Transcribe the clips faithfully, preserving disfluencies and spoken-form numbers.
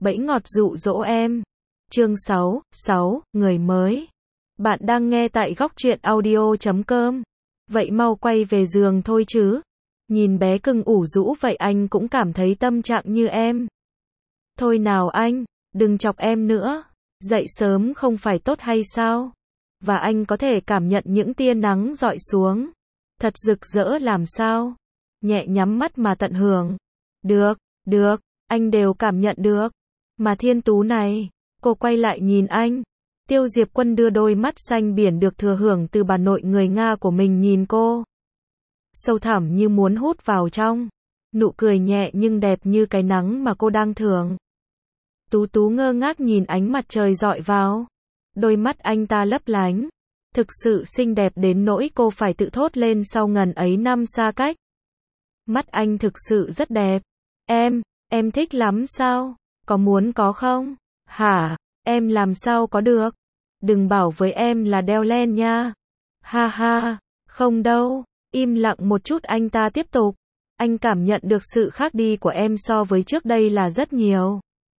Bẫy ngọt dụ dỗ em. Chương sáu, sáu, người mới. Bạn đang nghe tại góc truyện audio chấm com. Vậy mau quay về giường thôi chứ. Nhìn bé cưng ủ rũ vậy anh cũng cảm thấy tâm trạng như em. Thôi nào anh, đừng chọc em nữa. Dậy sớm không phải tốt hay sao? Và anh có thể cảm nhận những tia nắng rọi xuống. Thật rực rỡ làm sao? Nhẹ nhắm mắt mà tận hưởng. Được, được, anh đều cảm nhận được. Mà Thiên Tú này, cô quay lại nhìn anh. Tiêu Diệp Quân đưa đôi mắt xanh biển được thừa hưởng từ bà nội người Nga của mình nhìn cô. Sâu thẳm như muốn hút vào trong. Nụ cười nhẹ nhưng đẹp như cái nắng mà cô đang thưởng. Tú Tú ngơ ngác nhìn ánh mặt trời rọi vào. Đôi mắt anh ta lấp lánh. Thực sự xinh đẹp đến nỗi cô phải tự thốt lên sau ngần ấy năm xa cách. Mắt anh thực sự rất đẹp. Em, em thích lắm sao? Có muốn có không? Hả? Em làm sao có được? Đừng bảo với em là đeo len nha. Ha ha, không đâu. Im lặng một chút anh ta tiếp tục. Anh cảm nhận được sự khác đi của em so với trước đây là rất nhiều.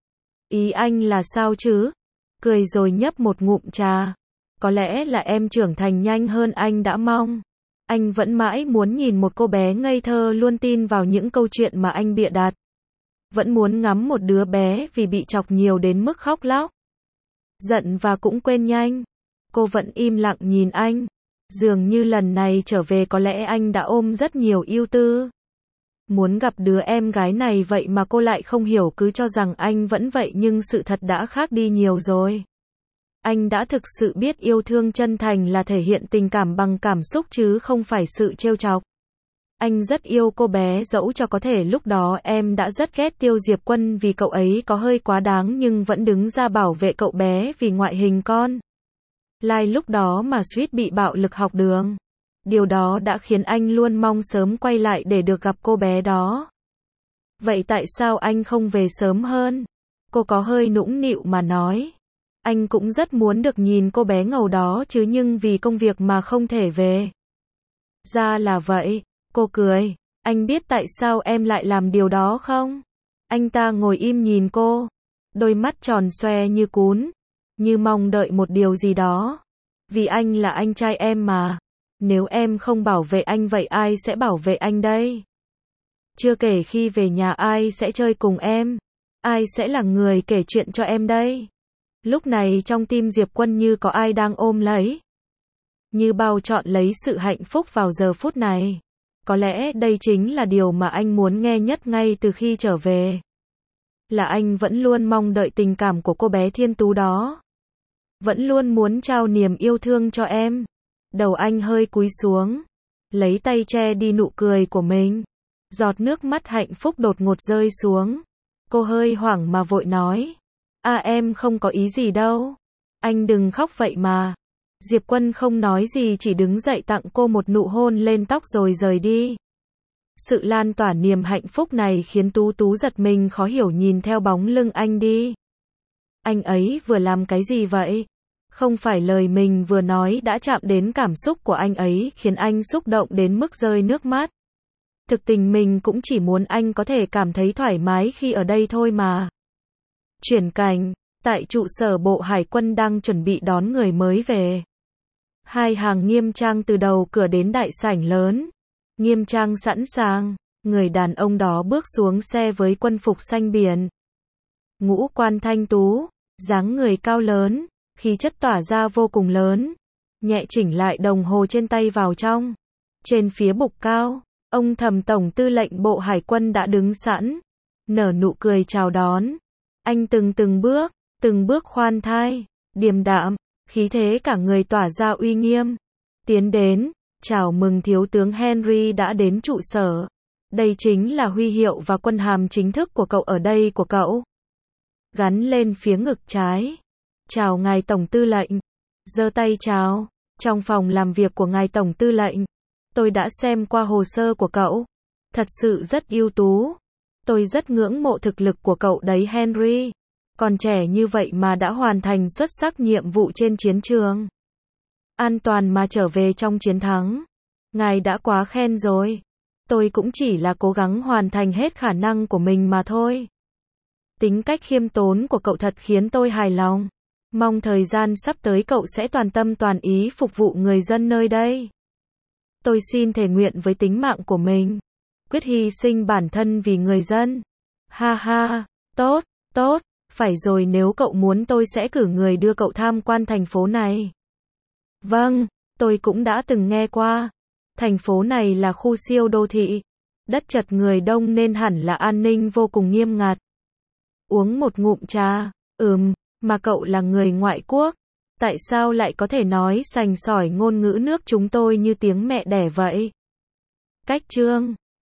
Ý anh là sao chứ? Cười rồi nhấp một ngụm trà. Có lẽ là em trưởng thành nhanh hơn anh đã mong. Anh vẫn mãi muốn nhìn một cô bé ngây thơ luôn tin vào những câu chuyện mà anh bịa đặt. Vẫn muốn ngắm một đứa bé vì bị chọc nhiều đến mức khóc lóc. Giận và cũng quên nhanh. Cô vẫn im lặng nhìn anh. Dường như lần này trở về có lẽ anh đã ôm rất nhiều ưu tư. Muốn gặp đứa em gái này vậy mà cô lại không hiểu, cứ cho rằng anh vẫn vậy nhưng sự thật đã khác đi nhiều rồi. Anh đã thực sự biết yêu thương chân thành là thể hiện tình cảm bằng cảm xúc chứ không phải sự trêu chọc. Anh rất yêu cô bé dẫu cho có thể lúc đó em đã rất ghét Tiêu Diệp Quân vì cậu ấy có hơi quá đáng nhưng vẫn đứng ra bảo vệ cậu bé vì ngoại hình con. Lai lúc đó mà suýt bị bạo lực học đường. Điều đó đã khiến anh luôn mong sớm quay lại để được gặp cô bé đó. Vậy tại sao anh không về sớm hơn? Cô có hơi nũng nịu mà nói. Anh cũng rất muốn được nhìn cô bé ngầu đó chứ nhưng vì công việc mà không thể về. Ra là vậy, cô cười. Anh biết tại sao em lại làm điều đó không? Anh ta ngồi im nhìn cô. Đôi mắt tròn xoe như cún. Như mong đợi một điều gì đó. Vì anh là anh trai em mà. Nếu em không bảo vệ anh vậy ai sẽ bảo vệ anh đây? Chưa kể khi về nhà ai sẽ chơi cùng em? Ai sẽ là người kể chuyện cho em đây? Lúc này trong tim Diệp Quân như có ai đang ôm lấy. Như bao trọn lấy sự hạnh phúc vào giờ phút này. Có lẽ đây chính là điều mà anh muốn nghe nhất ngay từ khi trở về. Là anh vẫn luôn mong đợi tình cảm của cô bé Thiên Tú đó. Vẫn luôn muốn trao niềm yêu thương cho em. Đầu anh hơi cúi xuống. Lấy tay che đi nụ cười của mình. Giọt nước mắt hạnh phúc đột ngột rơi xuống. Cô hơi hoảng mà vội nói. À em không có ý gì đâu. Anh đừng khóc vậy mà. Diệp Quân không nói gì chỉ đứng dậy tặng cô một nụ hôn lên tóc rồi rời đi. Sự lan tỏa niềm hạnh phúc này khiến Tú Tú giật mình khó hiểu nhìn theo bóng lưng anh đi. Anh ấy vừa làm cái gì vậy? Không phải lời mình vừa nói đã chạm đến cảm xúc của anh ấy khiến anh xúc động đến mức rơi nước mắt. Thực tình mình cũng chỉ muốn anh có thể cảm thấy thoải mái khi ở đây thôi mà. Chuyển cảnh, tại trụ sở Bộ Hải quân đang chuẩn bị đón người mới về. Hai hàng nghiêm trang từ đầu cửa đến đại sảnh lớn. Nghiêm trang sẵn sàng, người đàn ông đó bước xuống xe với quân phục xanh biển. Ngũ quan thanh tú, dáng người cao lớn, khí chất tỏa ra vô cùng lớn. Nhẹ chỉnh lại đồng hồ trên tay vào trong. Trên phía bục cao, ông Thẩm Tổng Tư lệnh Bộ Hải quân đã đứng sẵn. Nở nụ cười chào đón. Anh từng từng bước, từng bước khoan thai, điềm đạm, khí thế cả người tỏa ra uy nghiêm. Tiến đến, chào mừng thiếu tướng Henry đã đến trụ sở. Đây chính là huy hiệu và quân hàm chính thức của cậu ở đây của cậu. Gắn lên phía ngực trái. Chào ngài Tổng Tư lệnh. Giơ tay chào. Trong phòng làm việc của ngài Tổng Tư lệnh. Tôi đã xem qua hồ sơ của cậu. Thật sự rất ưu tú. Tôi rất ngưỡng mộ thực lực của cậu đấy Henry. Còn trẻ như vậy mà đã hoàn thành xuất sắc nhiệm vụ trên chiến trường. An toàn mà trở về trong chiến thắng. Ngài đã quá khen rồi. Tôi cũng chỉ là cố gắng hoàn thành hết khả năng của mình mà thôi. Tính cách khiêm tốn của cậu thật khiến tôi hài lòng. Mong thời gian sắp tới cậu sẽ toàn tâm toàn ý phục vụ người dân nơi đây. Tôi xin thề nguyện với tính mạng của mình, quyết hy sinh bản thân vì người dân. Ha ha, tốt, tốt, phải rồi, nếu cậu muốn tôi sẽ cử người đưa cậu tham quan thành phố này. Vâng, tôi cũng đã từng nghe qua. Thành phố này là khu siêu đô thị, đất chật người đông nên hẳn là an ninh vô cùng nghiêm ngặt. Uống một ngụm trà, ừm, mà cậu là người ngoại quốc, tại sao lại có thể nói sành sỏi ngôn ngữ nước chúng tôi như tiếng mẹ đẻ vậy? Cách chương